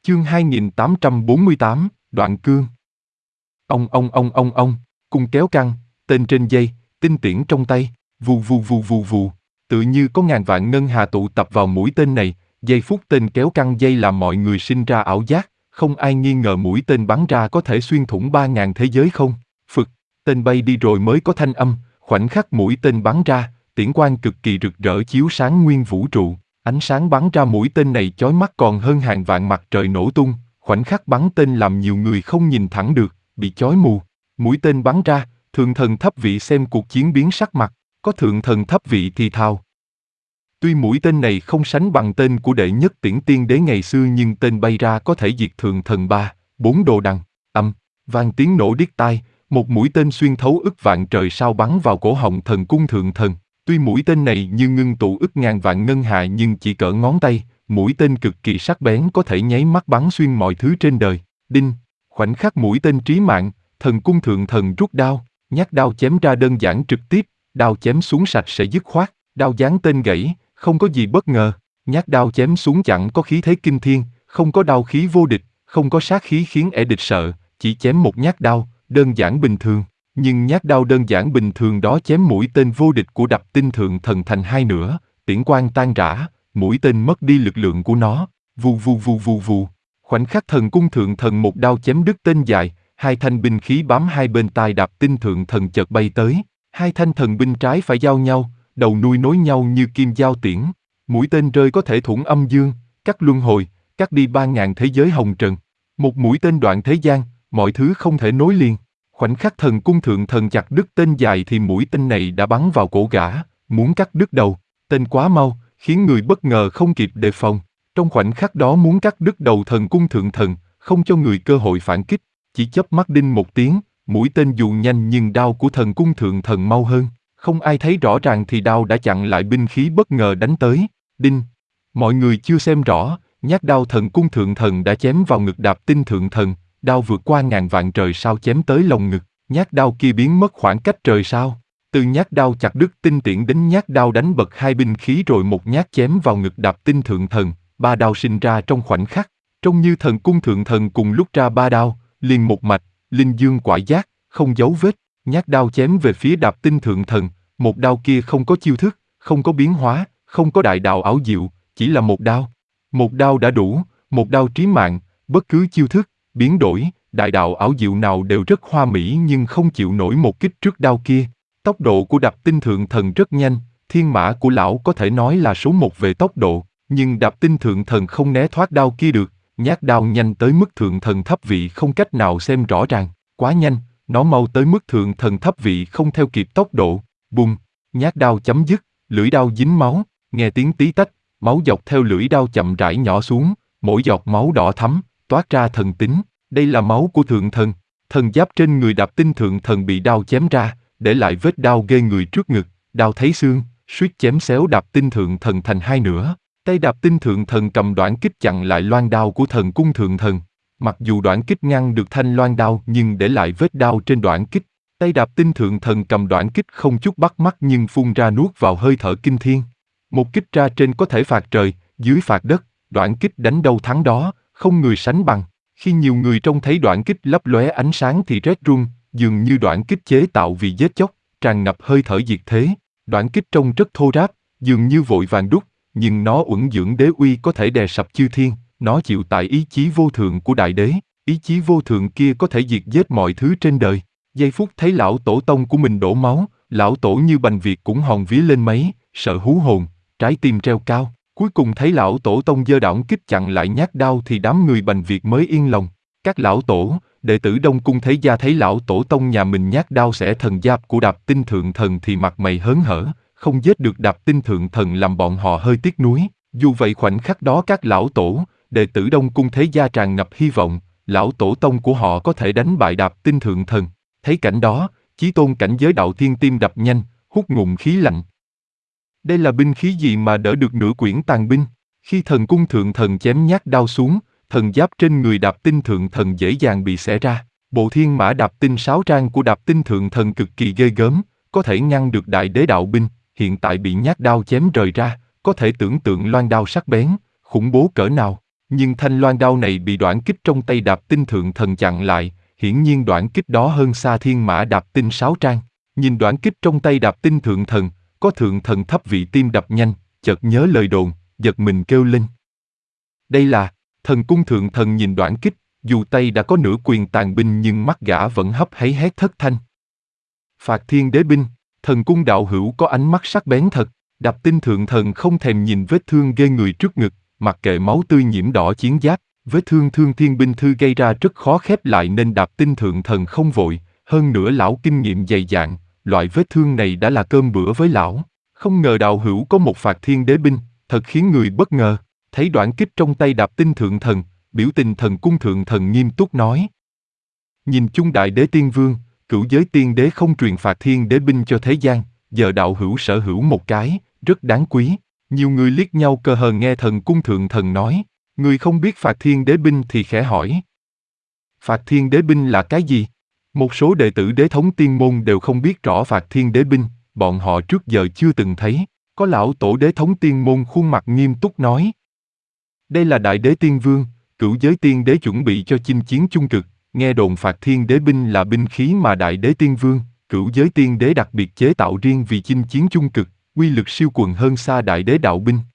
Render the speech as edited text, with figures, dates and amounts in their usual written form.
Chương 2848, Đoạn Cương. Ông, cung kéo căng, tên trên dây, tinh tiễn trong tay, vù vù vù vù vù, tự như có ngàn vạn ngân hà tụ tập vào mũi tên này, giây phút tên kéo căng dây làm mọi người sinh ra ảo giác, không ai nghi ngờ mũi tên bắn ra có thể xuyên thủng 3.000 thế giới không. Phực, tên bay đi rồi mới có thanh âm, khoảnh khắc mũi tên bắn ra, tiễn quang cực kỳ rực rỡ chiếu sáng nguyên vũ trụ. Ánh sáng bắn ra mũi tên này chói mắt còn hơn hàng vạn mặt trời nổ tung, khoảnh khắc bắn tên làm nhiều người không nhìn thẳng được, bị chói mù. Mũi tên bắn ra, thượng thần thấp vị xem cuộc chiến biến sắc mặt, có thượng thần thấp vị thì thào. Tuy mũi tên này không sánh bằng tên của đệ nhất tiễn tiên đế ngày xưa nhưng tên bay ra có thể diệt thượng thần 3-4 đồ đằng. Vang tiếng nổ điếc tai, một mũi tên xuyên thấu ức vạn trời sao bắn vào cổ họng thần cung thượng thần. Tuy mũi tên này như ngưng tụ ức ngàn vạn ngân hà nhưng chỉ cỡ ngón tay, mũi tên cực kỳ sắc bén có thể nháy mắt bắn xuyên mọi thứ trên đời. Đinh, khoảnh khắc mũi tên trí mạng, thần cung thượng thần rút đao, nhát đao chém ra đơn giản trực tiếp, đao chém xuống sạch sẽ dứt khoát, đao giáng tên gãy, không có gì bất ngờ, nhát đao chém xuống chẳng có khí thế kinh thiên, không có đao khí vô địch, không có sát khí khiến ẻ địch sợ, chỉ chém một nhát đao, đơn giản bình thường. Nhưng nhát đao đơn giản bình thường đó chém mũi tên vô địch của Đạp Tinh Thượng Thần thành hai nửa, tiễn quang tan rã, mũi tên mất đi lực lượng của nó, vù vù vù vù vù. Khoảnh khắc thần cung thượng thần một đao chém đứt tên dài, hai thanh binh khí bám hai bên tai Đạp Tinh Thượng Thần chợt bay tới, hai thanh thần binh trái phải giao nhau, đầu nuôi nối nhau như kim giao tiễn. Mũi tên rơi có thể thủng âm dương, cắt luân hồi, cắt đi 3.000 thế giới hồng trần. Một mũi tên đoạn thế gian, mọi thứ không thể nối liền. Khoảnh khắc thần cung thượng thần chặt đứt tên dài thì mũi tên này đã bắn vào cổ gã, muốn cắt đứt đầu. Tên quá mau, khiến người bất ngờ không kịp đề phòng. Trong khoảnh khắc đó muốn cắt đứt đầu thần cung thượng thần, không cho người cơ hội phản kích. Chỉ chớp mắt đinh một tiếng, mũi tên dù nhanh nhưng đao của thần cung thượng thần mau hơn. Không ai thấy rõ ràng thì đao đã chặn lại binh khí bất ngờ đánh tới. Đinh! Mọi người chưa xem rõ, nhát đao thần cung thượng thần đã chém vào ngực Đạp Tinh Thượng Thần. Đao vượt qua ngàn vạn trời sao chém tới lồng ngực, nhát đao kia biến mất khoảng cách trời sao. Từ nhát đao chặt đứt tinh tiễn đến nhát đao đánh bật hai binh khí rồi một nhát chém vào ngực Đạp Tinh Thượng Thần, ba đao sinh ra trong khoảnh khắc, trông như thần cung thượng thần cùng lúc ra ba đao, liền một mạch, linh dương quải giác, không dấu vết. Nhát đao chém về phía Đạp Tinh Thượng Thần, một đao kia không có chiêu thức, không có biến hóa, không có đại đạo ảo diệu, chỉ là một đao. Một đao đã đủ, một đao trí mạng, bất cứ chiêu thức, biến đổi, đại đạo ảo diệu nào đều rất hoa mỹ nhưng không chịu nổi một kích trước đao kia. Tốc độ của Đạp Tinh Thượng Thần rất nhanh, thiên mã của lão có thể nói là số 1 về tốc độ, nhưng Đạp Tinh Thượng Thần không né thoát đao kia được, nhát đao nhanh tới mức Thượng Thần thấp vị không cách nào xem rõ ràng, quá nhanh, nó mau tới mức Thượng Thần thấp vị không theo kịp tốc độ. Bùng, nhát đao chấm dứt, lưỡi đao dính máu, nghe tiếng tí tách, máu dọc theo lưỡi đao chậm rãi nhỏ xuống, mỗi giọt máu đỏ thắm, toát ra thần tính. Đây là máu của thượng thần. Thần giáp trên người Đạp Tinh Thượng Thần bị đao chém ra, để lại vết đao ghê người trước ngực, đao thấy xương, suýt chém xéo Đạp Tinh Thượng Thần thành hai nửa. Tay Đạp Tinh Thượng Thần cầm đoản kích chặn lại loan đao của thần cung thượng thần. Mặc dù đoản kích ngăn được thanh loan đao nhưng để lại vết đao trên đoản kích. Tay Đạp Tinh Thượng Thần cầm đoản kích không chút bắt mắt nhưng phun ra nuốt vào hơi thở kinh thiên. Một kích ra trên có thể phạt trời, dưới phạt đất, đoản kích đánh đâu thắng đó, không người sánh bằng. Khi nhiều người trông thấy đoản kích lấp lóe ánh sáng thì rét run, dường như đoản kích chế tạo vì giết chóc, tràn ngập hơi thở diệt thế. Đoản kích trông rất thô ráp, dường như vội vàng đúc, nhưng nó uẩn dưỡng đế uy có thể đè sập chư thiên, nó chịu tại ý chí vô thượng của đại đế, ý chí vô thượng kia có thể diệt giết mọi thứ trên đời. Giây phút thấy lão tổ tông của mình đổ máu, lão tổ như Bành Việt cũng hòn vía lên mấy, sợ hú hồn, trái tim treo cao. Cuối cùng thấy lão tổ tông giơ đoản kích chặn lại nhát đao thì đám người Bành Việt mới yên lòng. Các lão tổ, đệ tử Đông Cung Thế Gia thấy lão tổ tông nhà mình nhát đao xẻ thần giáp của Đạp Tinh Thượng Thần thì mặt mày hớn hở, không giết được Đạp Tinh Thượng Thần làm bọn họ hơi tiếc nuối. Dù vậy khoảnh khắc đó các lão tổ, đệ tử Đông Cung Thế Gia tràn ngập hy vọng, lão tổ tông của họ có thể đánh bại Đạp Tinh Thượng Thần. Thấy cảnh đó, chí tôn cảnh giới đạo thiên tim đập nhanh, hút ngụm khí lạnh. Đây là binh khí gì mà đỡ được nửa quyển tàn binh? Khi thần cung thượng thần chém nhát đao xuống, thần giáp trên người Đạp Tinh Thượng Thần dễ dàng bị xẻ ra. Bộ thiên mã Đạp Tinh Sáo Trang của Đạp Tinh Thượng Thần cực kỳ ghê gớm, có thể ngăn được đại đế đạo binh, hiện tại bị nhát đao chém rời ra, có thể tưởng tượng loan đao sắc bén, khủng bố cỡ nào. Nhưng thanh loan đao này bị đoạn kích trong tay Đạp Tinh Thượng Thần chặn lại, hiển nhiên đoạn kích đó hơn xa Thiên Mã Đạp Tinh Sáo Trang. Nhìn đoạn kích trong tay Đạp Tinh Thượng Thần, có thượng thần thấp vị tim đập nhanh, chợt nhớ lời đồn, giật mình kêu lên. Đây là Thần Cung Thượng Thần nhìn đoạn kích, dù tay đã có nửa quyền tàn binh nhưng mắt gã vẫn hấp háy hét thất thanh. Phạt Thiên Đế binh, Thần Cung đạo hữu có ánh mắt sắc bén thật. Đạp Tinh Thượng Thần không thèm nhìn vết thương ghê người trước ngực, mặc kệ máu tươi nhiễm đỏ chiến giáp, vết thương Thương Thiên binh thư gây ra rất khó khép lại nên Đạp Tinh Thượng Thần không vội, hơn nữa lão kinh nghiệm dày dạn, loại vết thương này đã là cơm bữa với lão. Không ngờ đạo hữu có một Phạt Thiên Đế binh, thật khiến người bất ngờ. Thấy đoạn kích trong tay Đạp Tinh Thượng Thần, biểu tình Thần Cung Thượng Thần nghiêm túc nói. Nhìn chung Đại Đế Tiên Vương, Cửu Giới Tiên Đế không truyền Phạt Thiên Đế binh cho thế gian, giờ đạo hữu sở hữu một cái, rất đáng quý. Nhiều người liếc nhau cờ hờ nghe Thần Cung Thượng Thần nói, người không biết Phạt Thiên Đế binh thì khẽ hỏi. Phạt Thiên Đế binh là cái gì? Một số đệ tử Đế thống Tiên môn đều không biết rõ Phạt Thiên Đế binh, bọn họ trước giờ chưa từng thấy. Có lão tổ Đế thống Tiên môn khuôn mặt nghiêm túc nói. Đây là Đại Đế Tiên Vương, Cửu Giới Tiên Đế chuẩn bị cho chinh chiến chung cực. Nghe đồn Phạt Thiên Đế binh là binh khí mà Đại Đế Tiên Vương, Cửu Giới Tiên Đế đặc biệt chế tạo riêng vì chinh chiến chung cực, uy lực siêu quần hơn xa Đại Đế đạo binh.